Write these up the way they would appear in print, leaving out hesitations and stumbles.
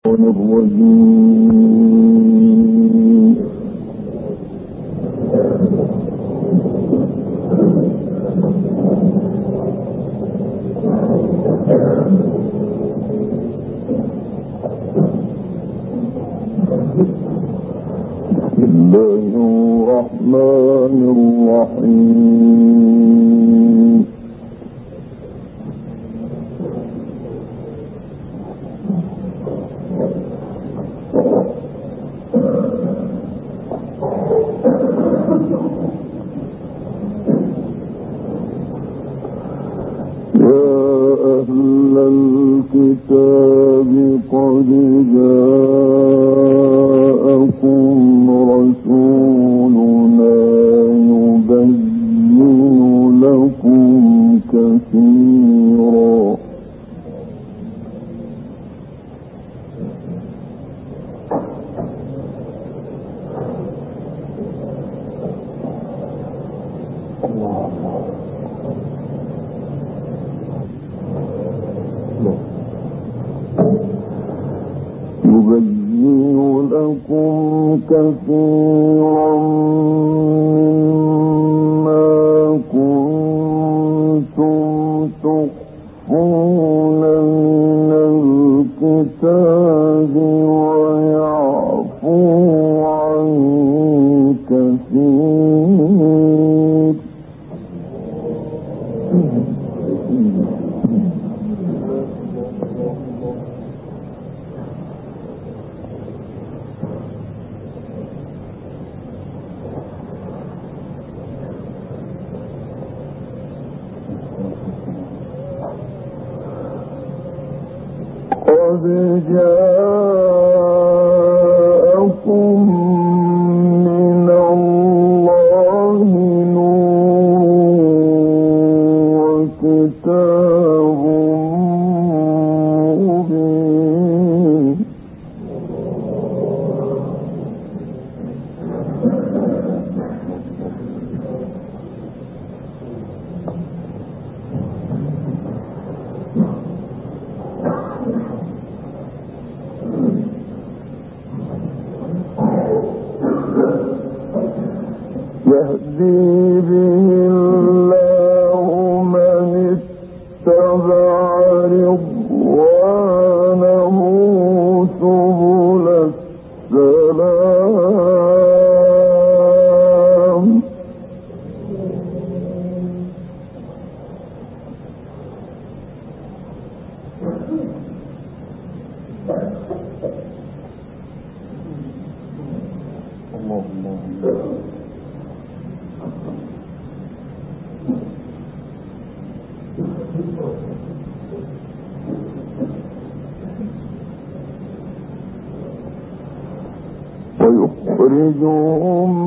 ويخرجهم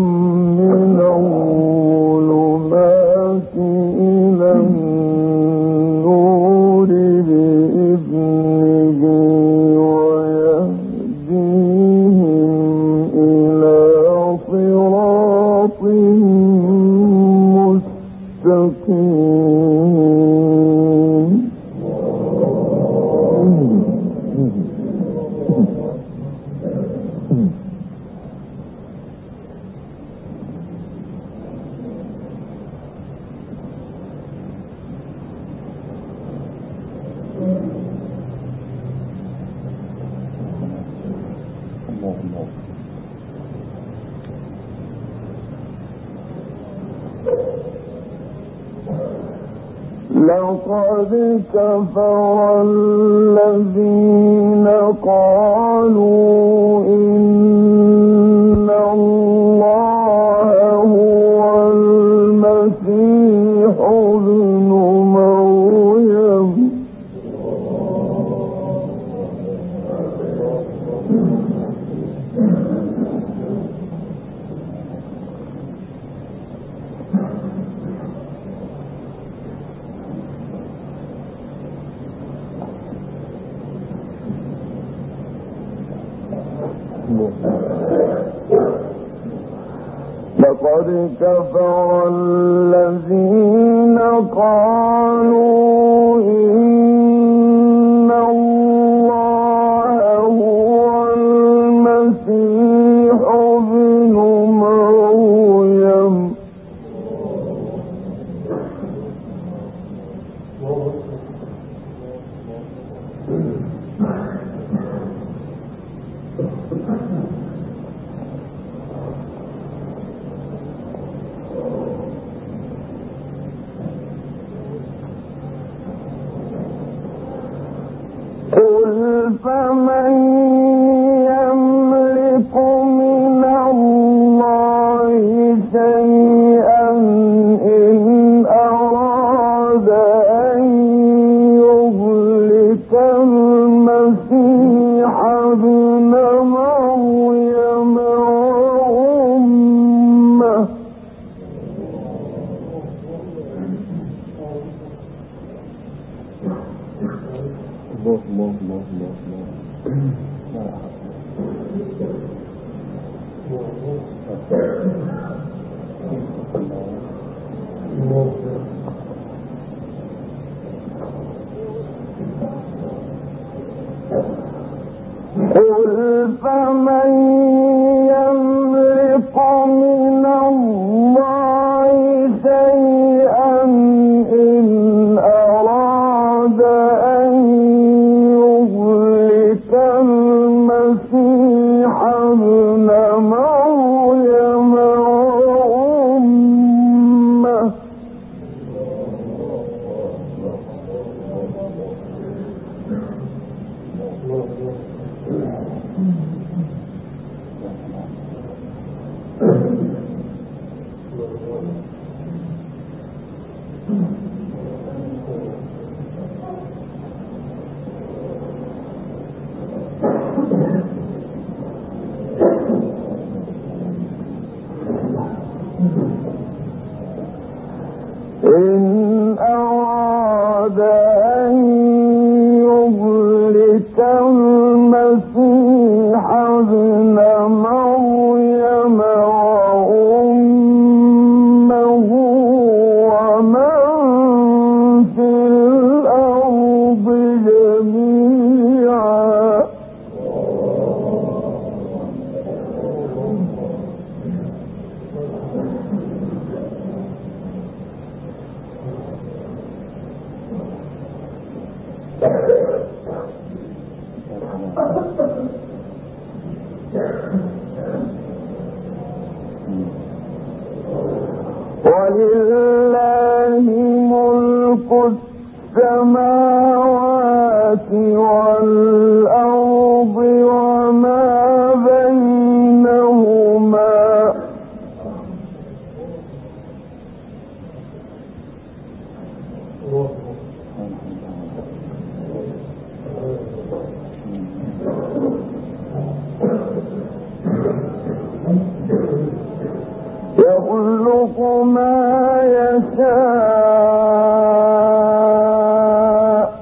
من الظلمات إلى النور بإذنه ويهديهم إلى صراط مستقيم. لقد كفر الذين قالوا إن الله هو المسيح ابن مريم لقد كفر الذين قالوا إن الله ابن مريم وأمه قل فمن يملك من الله شيئا إن أراد أن يهلك المسيح ابن مريم وأمه إن أراد أن يهلك المسيح ابن مريم وأمه ومن في الأرض جميعا ولله ملك السماوات والأرض وما بينهما يخلق ما يشاء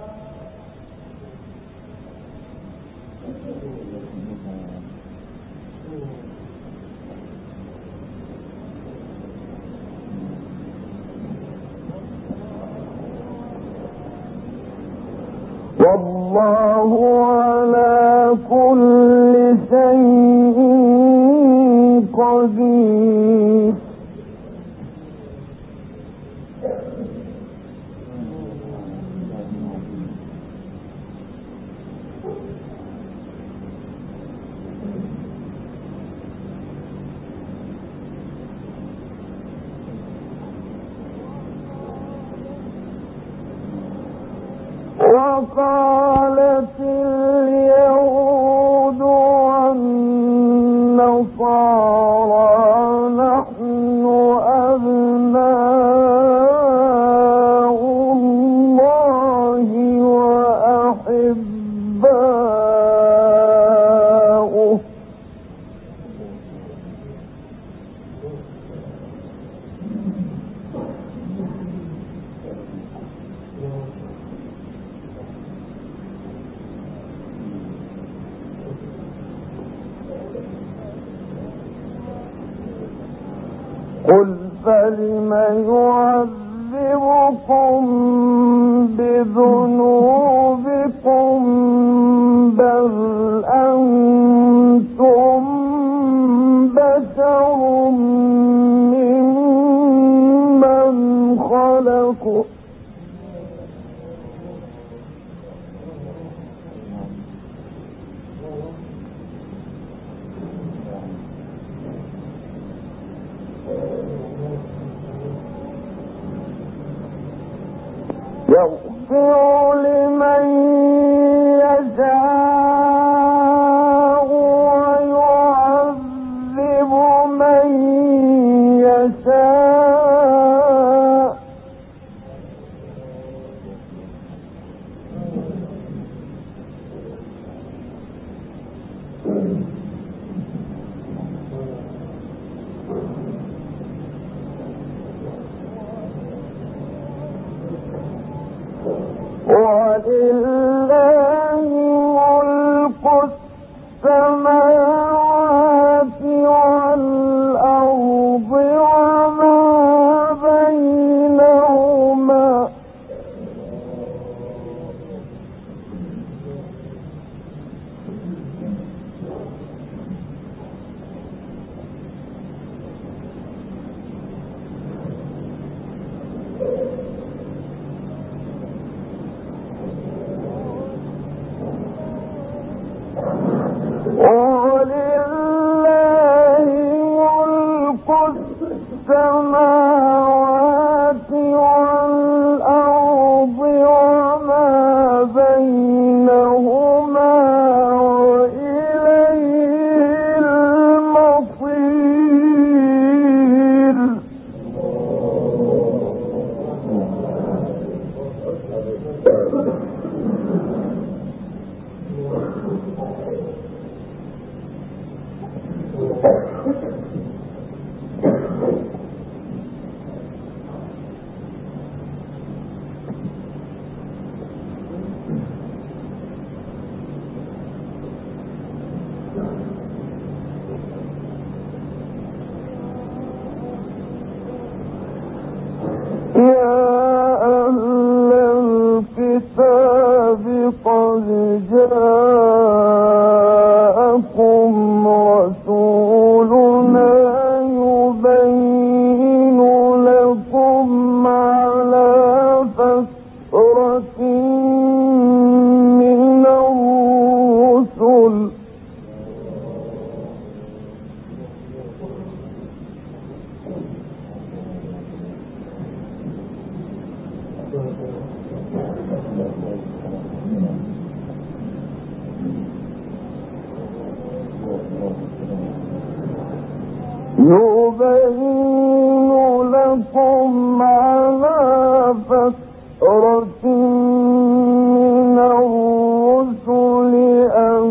والله على كل شيء قدير وقالت اليهود والنصارى نحن أبناء الله وأحباؤه قل فلم يعذبكم بذنوبكم بل أنتم بشر ممن خلق يغفر لمن يشاء ويعذب من يشاء يبين لكم على فترة من الرسل أن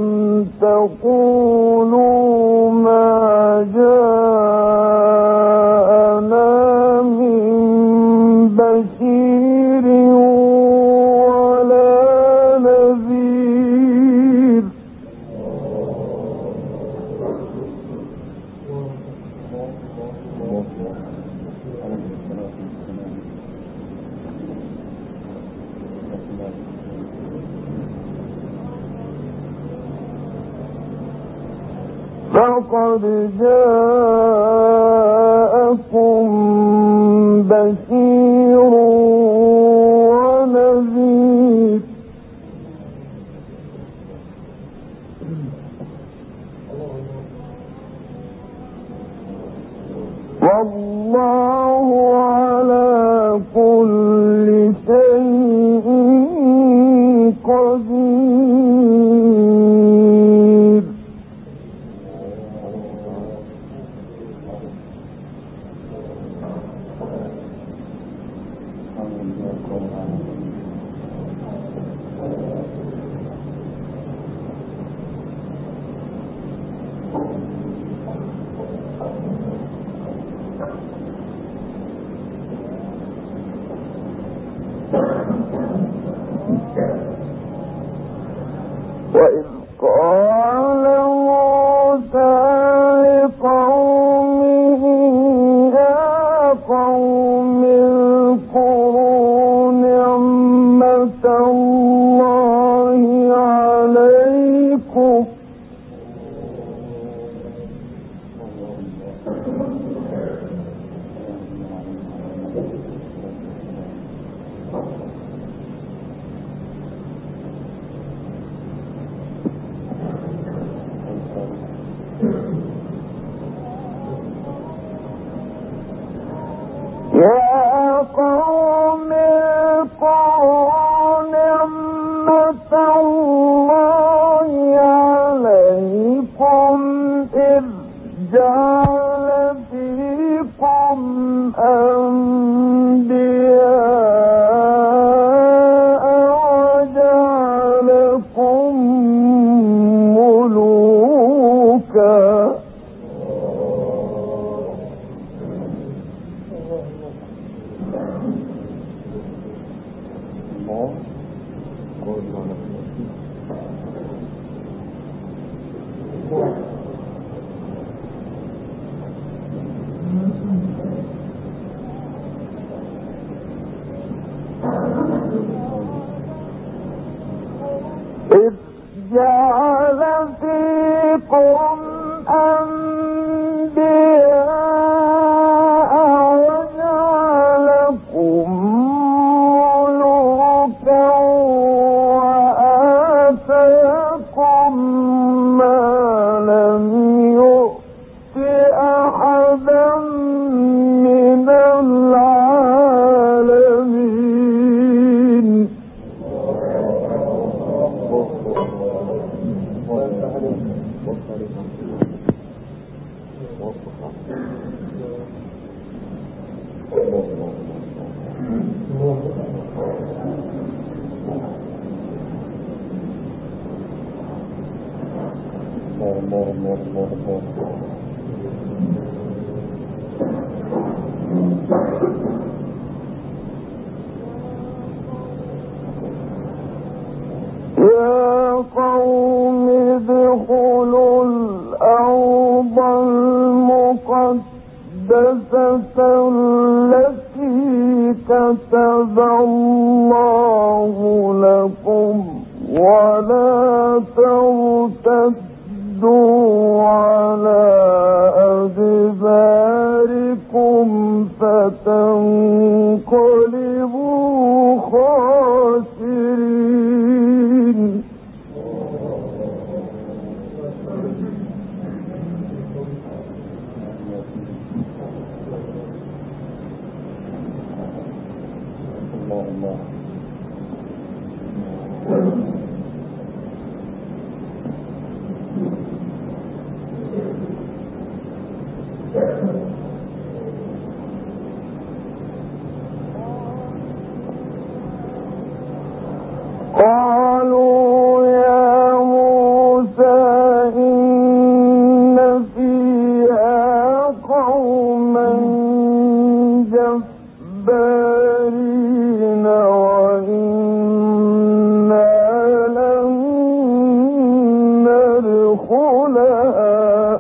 تقولوا ما جاءنا من بشير ولا نذير. فقد جاءكم بشير ونذير والله على كل شيء قدير. وإذ قال موسى لقومه يا قوم اذكروا نعمة الله عليكم يا قوم اذكروا نعمة الله عليكم إذ جعل فيكم أنبياء وجعلكم ملوكا إذ جعل فيكم أنبياء وجعلكم ملوكا وآتاكم ما لم يؤت أحدا من العالمين. يا قوم ادخلوا الأرض المقدسة التي كتب الله لكم ولا ترتدوا على أدباركم فتنقلبوا خاسرين. ندخلها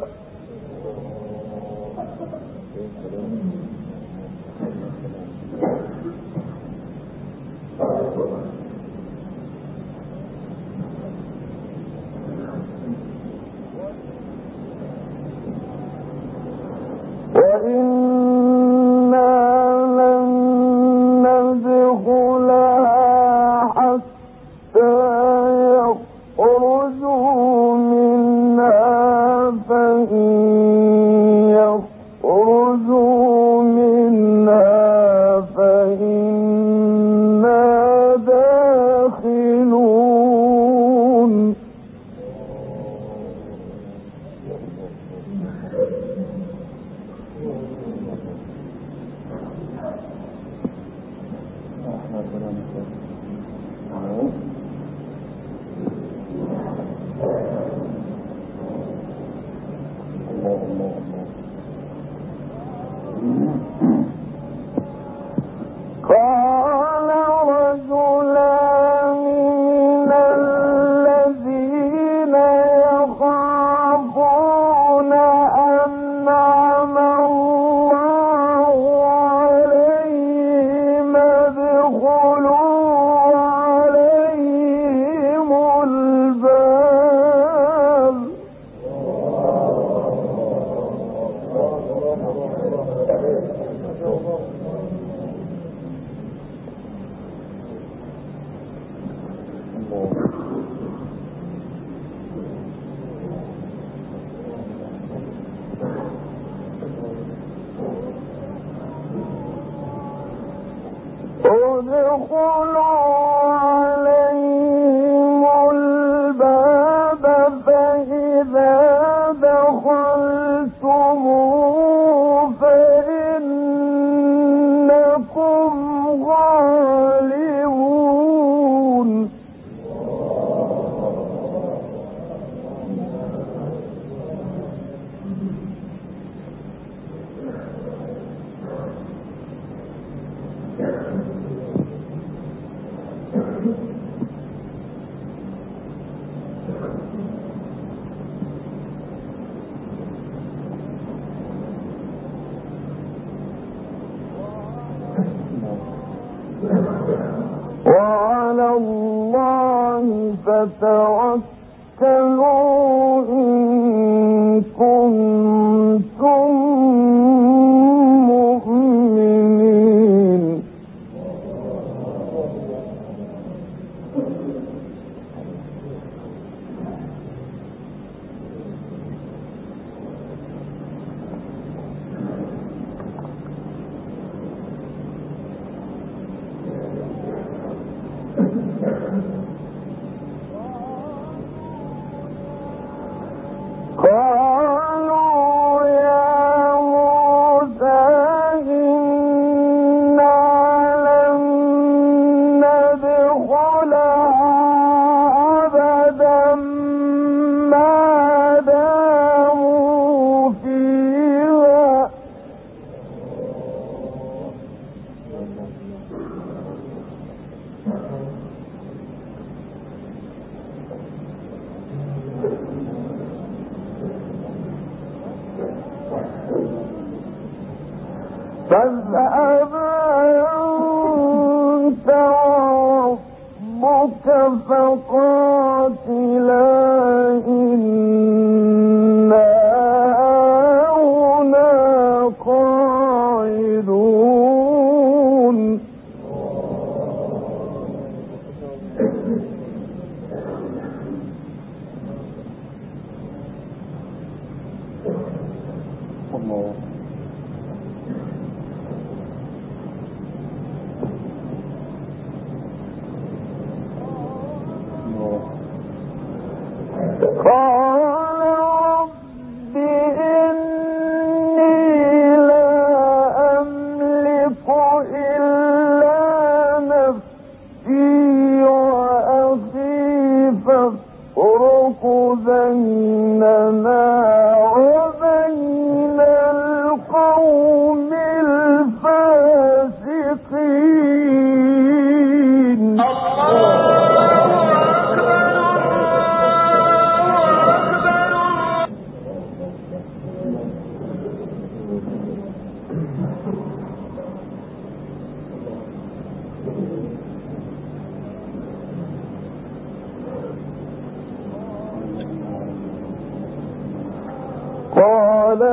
وعلى الله فتوكلوا إن كنتم مؤمنين. قالوا يا موسى إنا لن ندخلها أبدا ما داموا فيها فاذهب أنت وربك فقاتلا إنا هنا قاعدون. قال رب إني لا أملك إلا نفسي وأخي فافرق بيننا وبين قال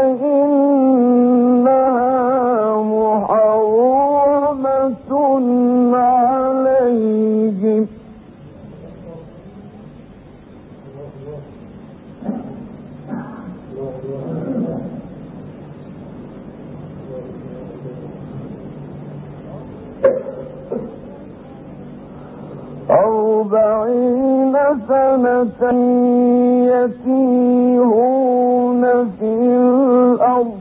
فإنها محرمة عليهم أربعين سنة يتيهون في الأرض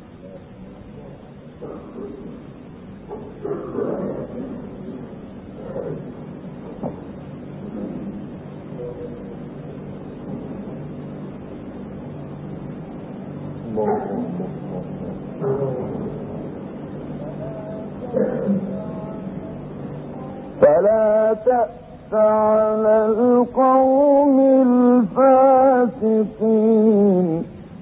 فلا تأس على القوم الفاسقين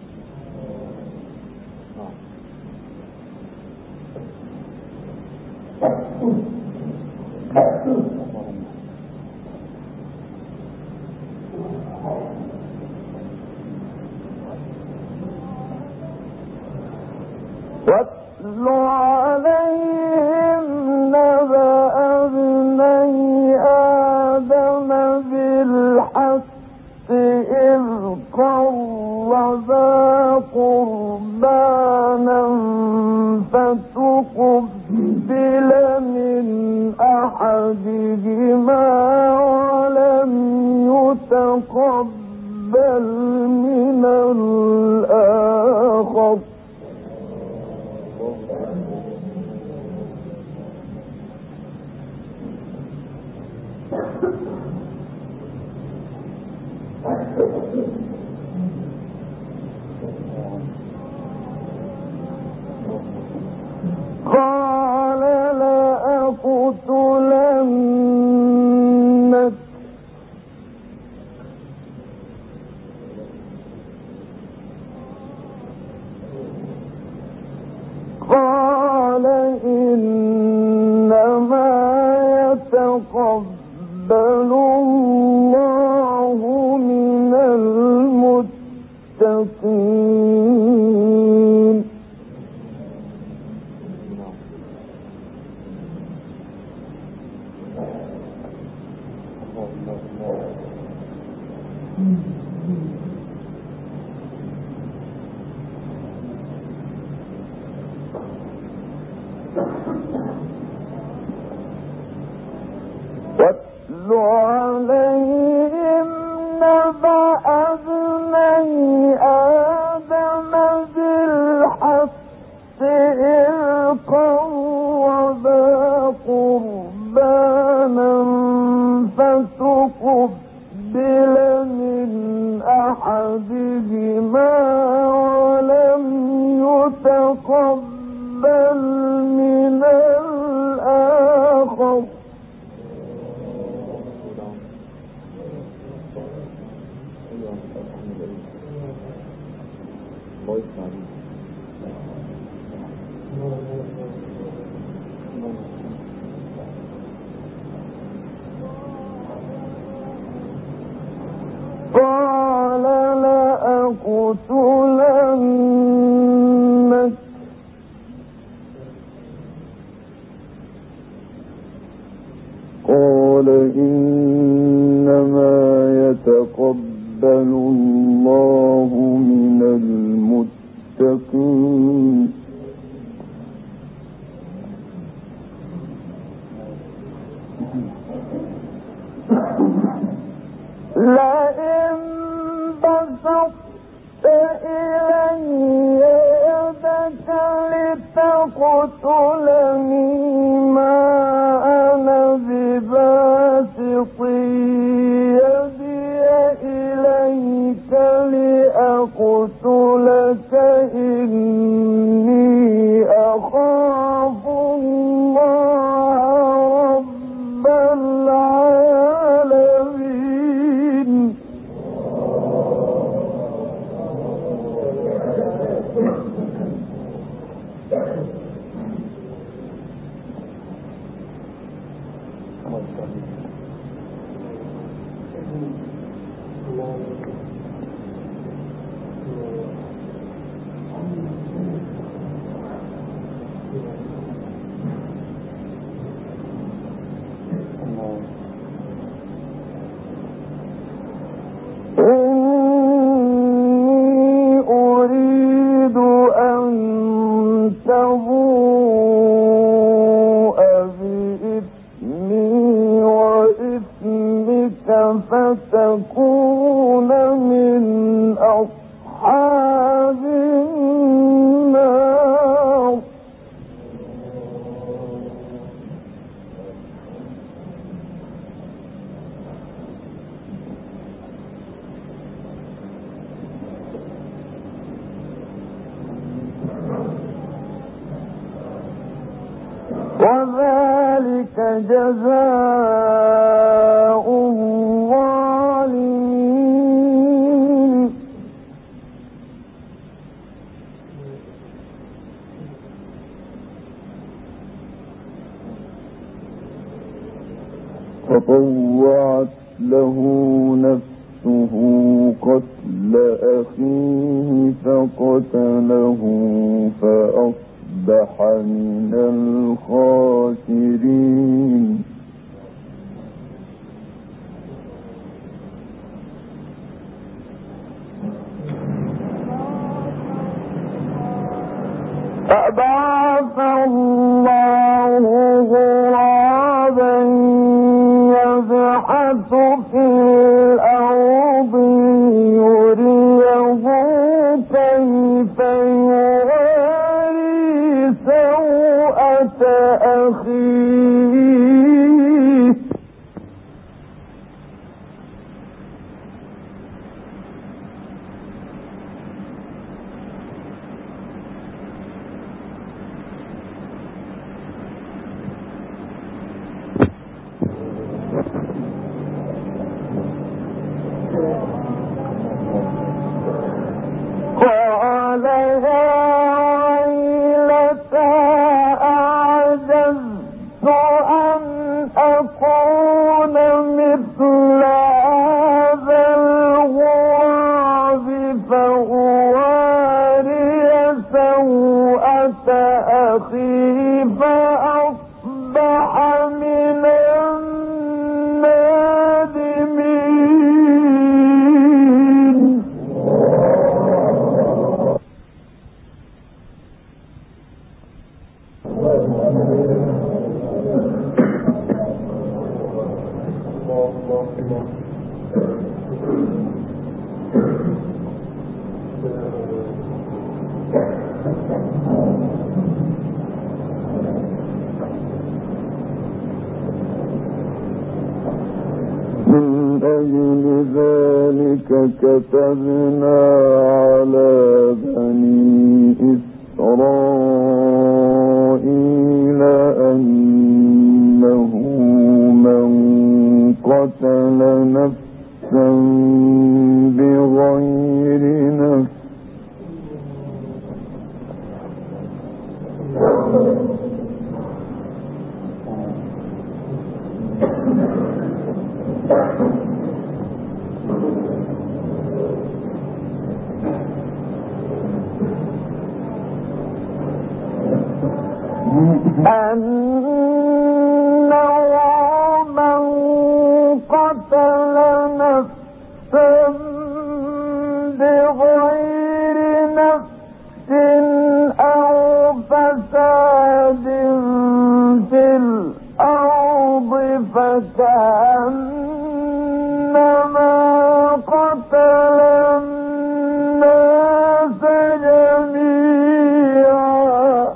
واتل عليهم نبأ ابني آدم بالحق إذ قربا قربانا فتقبل من أحدهما ولم يتقبل من الآخر قال لأقتلنك قال إنما يتقبل الله من المتقين واتل عليهم نبأ ابني آدم بالحق إذ قربا قربانا فتقبل من أحدهما ولم يتقبل من الآخر قال لأقتلنك قال إنما يتقبل الله من المتقين لئن بسطت إلي يدك لتقتلني ما أنا بباسط يدي إليك لأقتلك إني أخاف الله رب العالمين جزاء الظالمين. فطوعت له نفسه قتل أخيه فقتله فأصبح من الخاسرين. فبعث الله غرابا يبحث في الأرض يريه كيف يواري سوءة أخيه قال يا ويلتى أعجزت أن أكون مثل هذا الغراب فأواري سوءة أخي فأصبح من النادمين. من أجل ذلك كتبنا على بني إسرائيل أنه من قتل نفسا بغير نفس أنه من قتل نفسا بغير نفس أو فساد في الأرض فكأنما قتل الناس جميعا.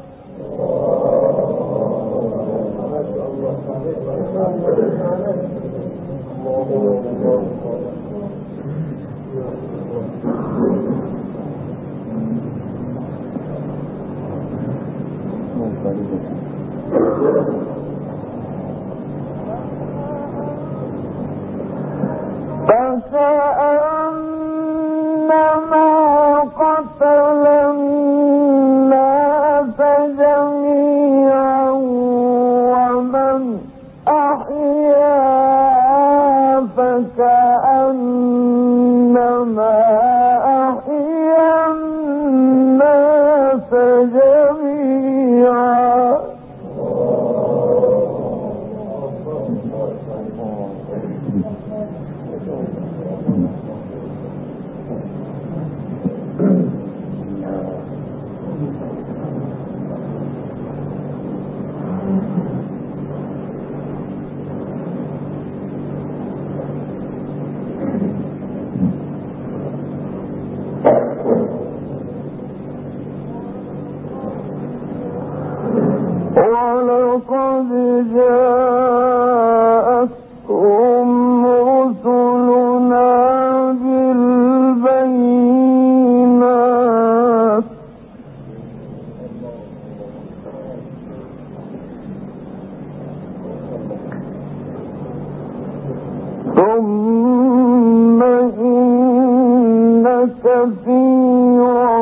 فكأنما قتل الناس جميعا ومن أحياها فكأنما أحيا الناس جميعا. ولقد جاءتهم رسلنا بالبينات كثيرا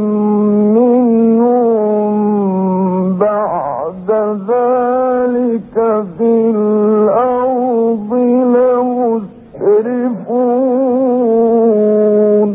منهم بعد ذلك في الأرض لمسرفون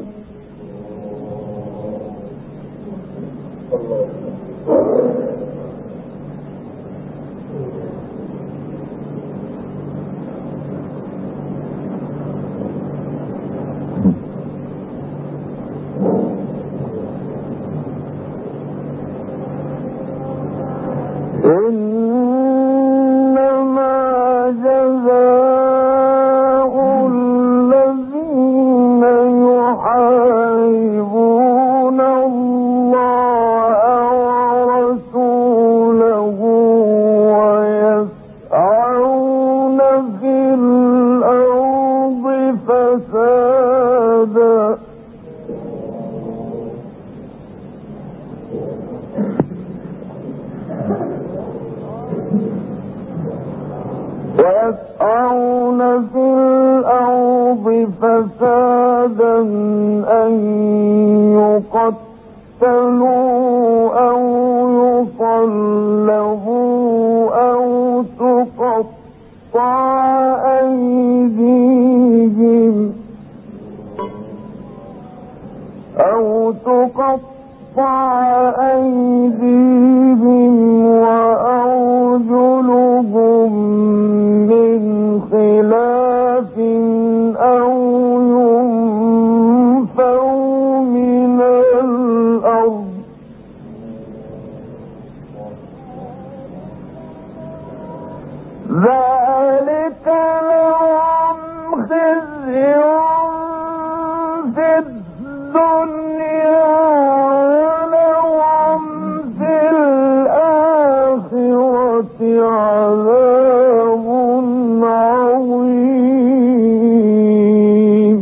إنما جزاء الذين يحاربون الله ورسوله ويسعون في الأرض فسادا أن يقتلوا أو يصلبوا أو تقطع أيديهم وأرجلهم من خلاف أو ينفوا من الأرض ذلك لهم خزي في الدنيا ولهم في الآخرة عذاب عظيم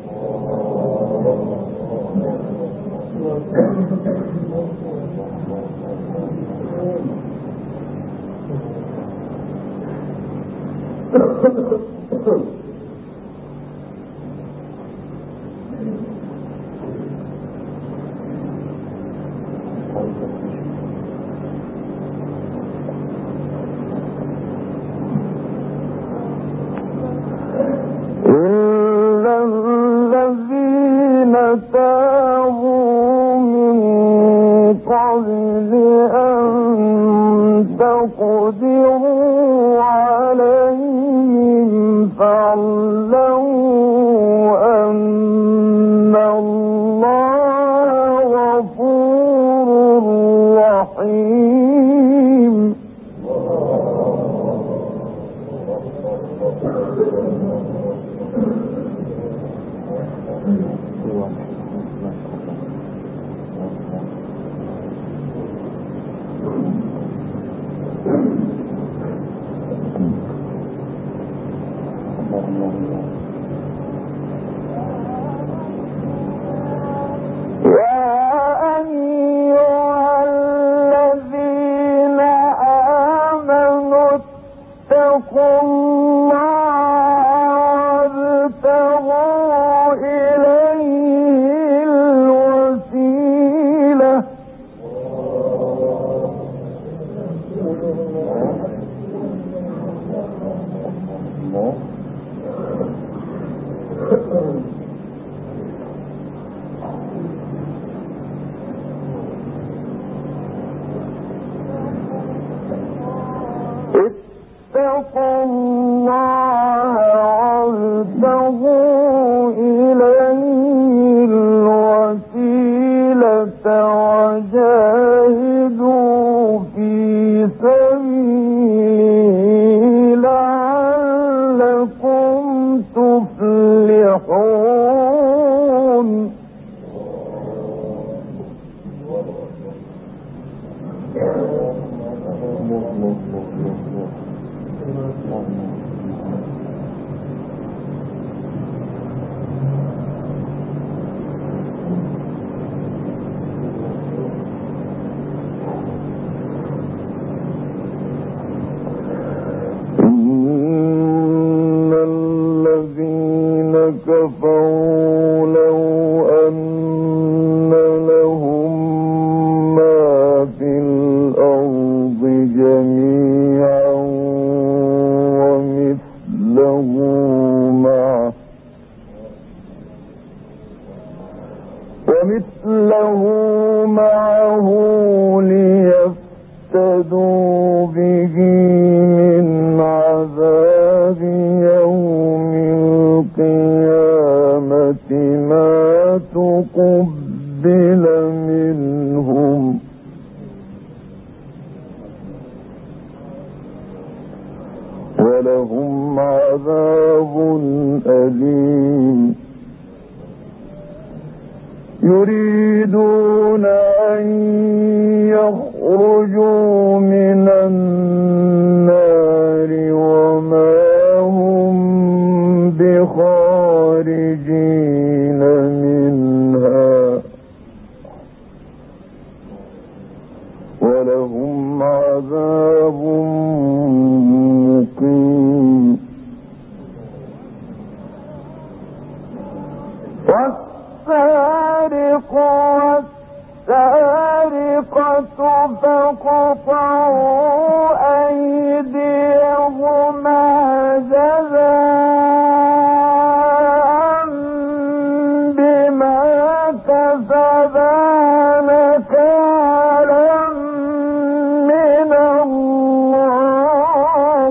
إلا الذين تابوا من قبل أن تقدروا عليهم فاعلموا أن الله غفور رحيم اتقوا الله وابتغوا إليه الوسيلة وجاهدوا في سبيله لعلكم تفلحون إن الذين كفروا لو أن ومثله معه ليفتدوا به من عذاب يوم القيامة ما تقبل منهم ولهم عذاب أليم يريدون أن يخرجوا من النار وما هم بخارجين منها ولهم عذاب مقيم والسارق والسارقة فاقطعوا أيديهما جزاء بما كسبا نكالا من الله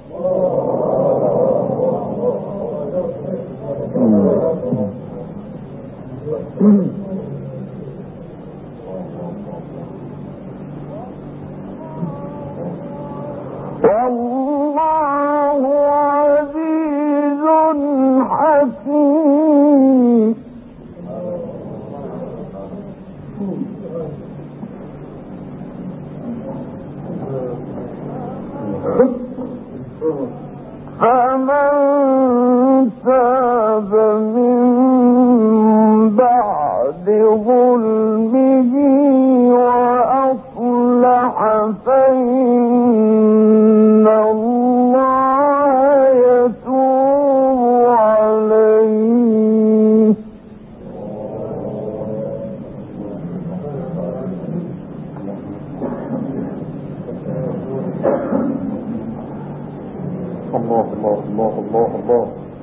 والله عزيز حكيم فمن تاب من بعد ظلمه وأصلح فإن الله يتوب عليه الله الله الله الله الله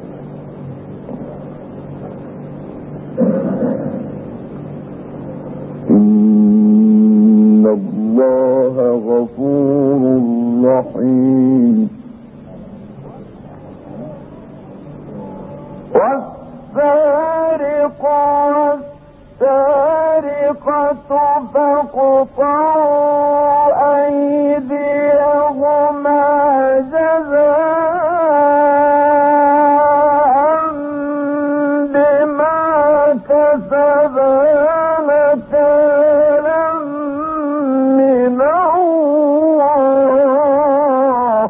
إن الله غفور رحيم والسارق والسارقة فاقطعوا أيديهما جزاء بما كسبا نكالا من الله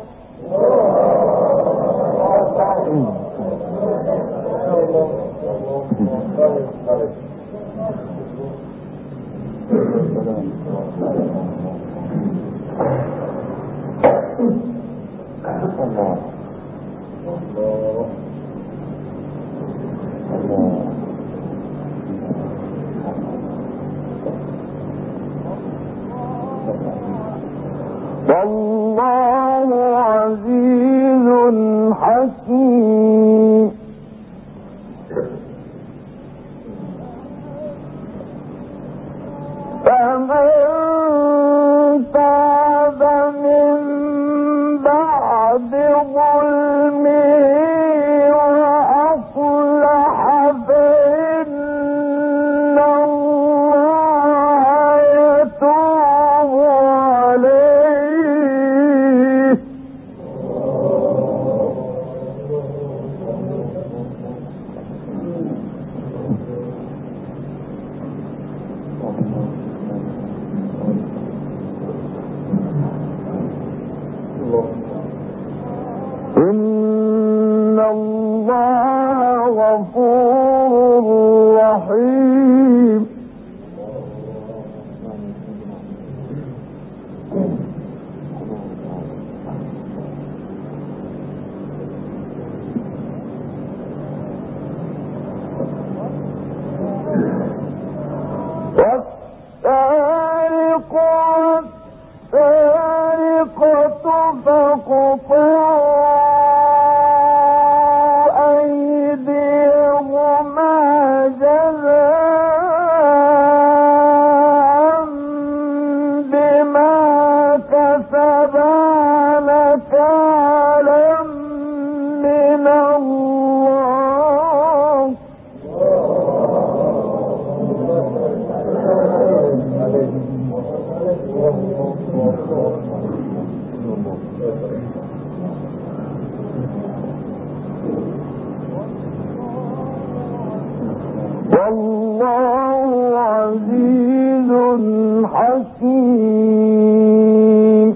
والله عزيز حكيم فمن تاب من بعد ظلمه وأصلح فإن الله يتوب عليه والله عزيز حكيم.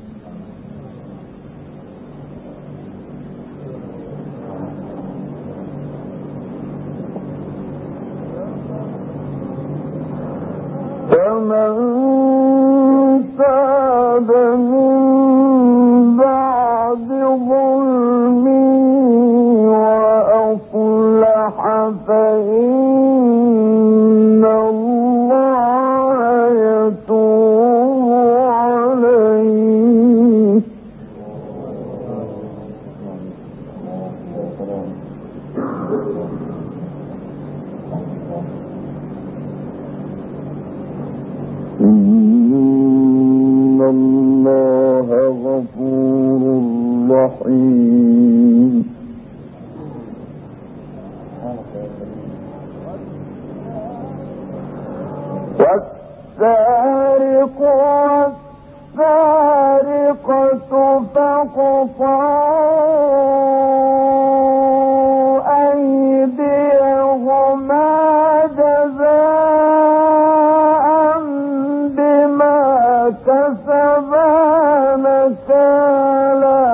فمن تاب من بعد ظلمه وأصلح فإن الله يتوب عليه. إن الله غفور رحيم. والسارق والسارقة فاقطعوا أيديهما جزاء بما كسبا نكالا.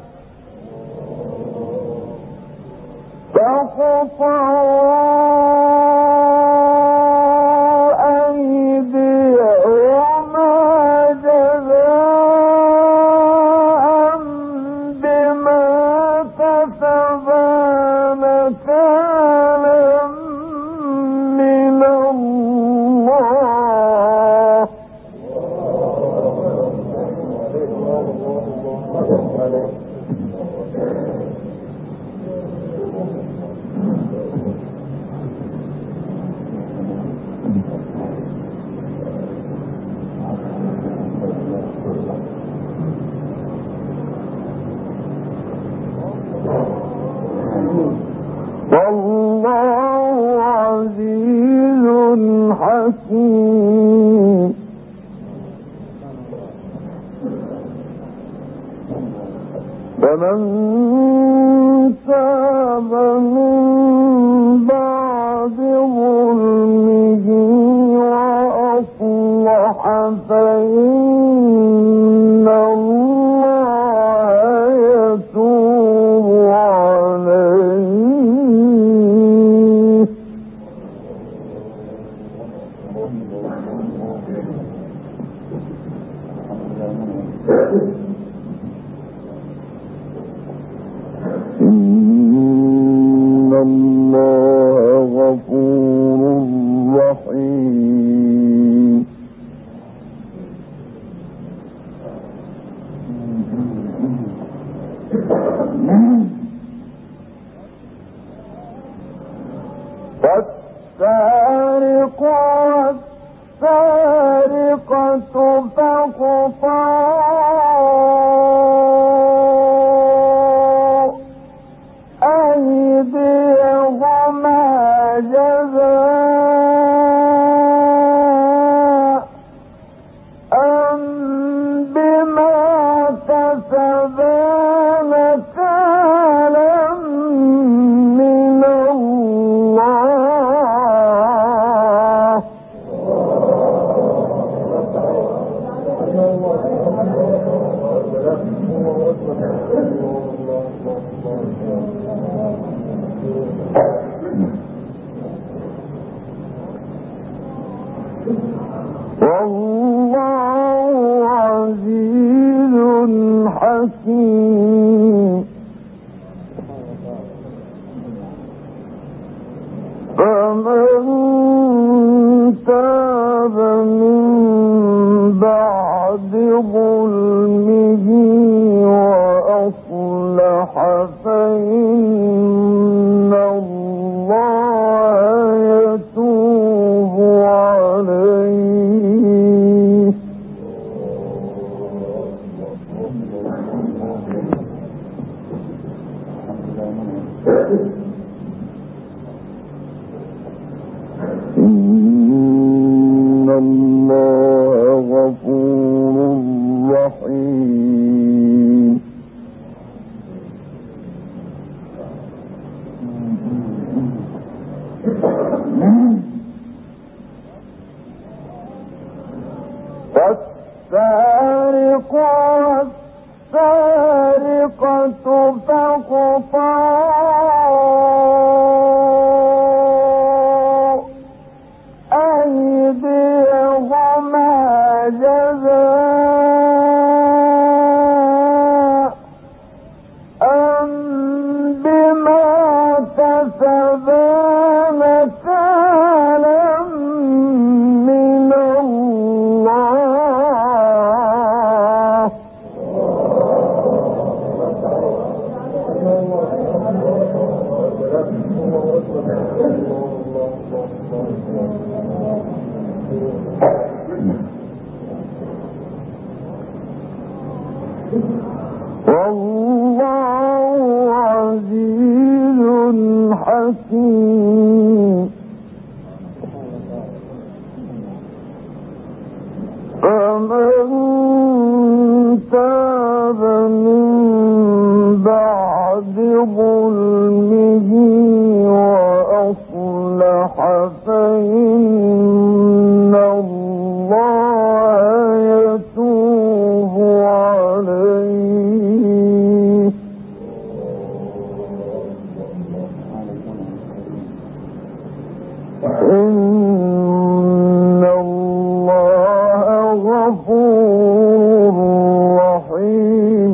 والله عزيز حكيم. فمن تاب من بعد ظلمه وأصلح فإن الله يتوب عليه. إن الله غفور رحيم. والسارق والسارقة فاقطعوا أيديهما جزاء بما كسبا نكالا من الله. والله عزيز حكيم. فمن تاب من بعد ظلمه وأصلح فإن الله يتوب عليه. إن الله غفور رحيم. والسارقة فاقطعوا أيديهما جزاء بما كسبا نكالا من الله. والله عزيز حكيم. فمن تاب من بعد ظلمه وأصلح فإن الله يتوب عليه. إن الله غفور رحيم.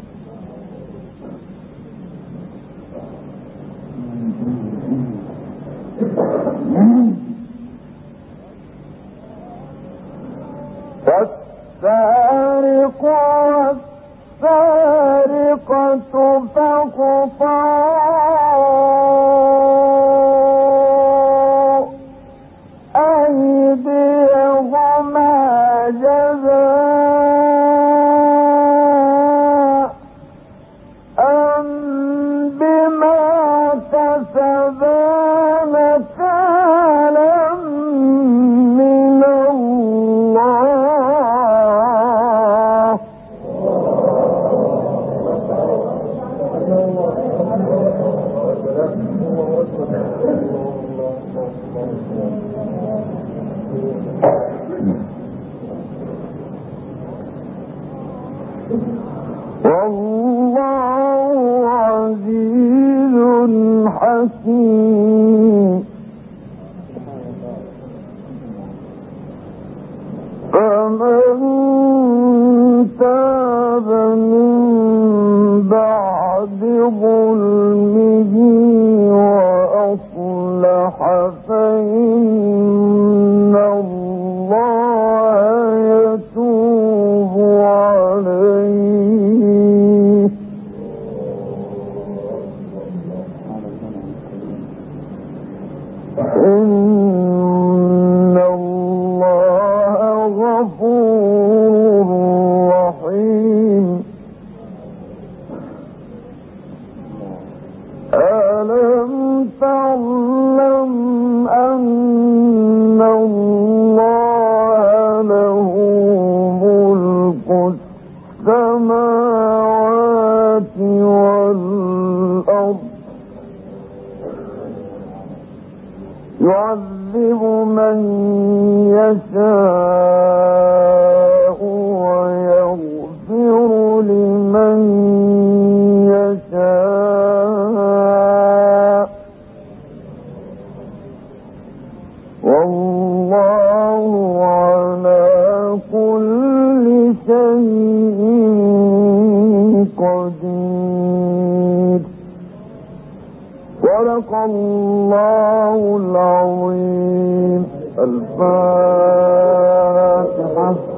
فالسارق والسارقة فاقطعوا أيديهما جزاء بما كسبا نكالا من الله. والله عزيز حكيم. فمن تاب من بعد ظلمه وأصلح فإن الله يتوب عليه. إن الله غفور رحيم. ألم تعلم أن الله له ملك السماوات والأرض يعذب من يشاء ويغفر لمن يشاء والله على كل شيء قدير. صدق الله العظيم. الفاتحة.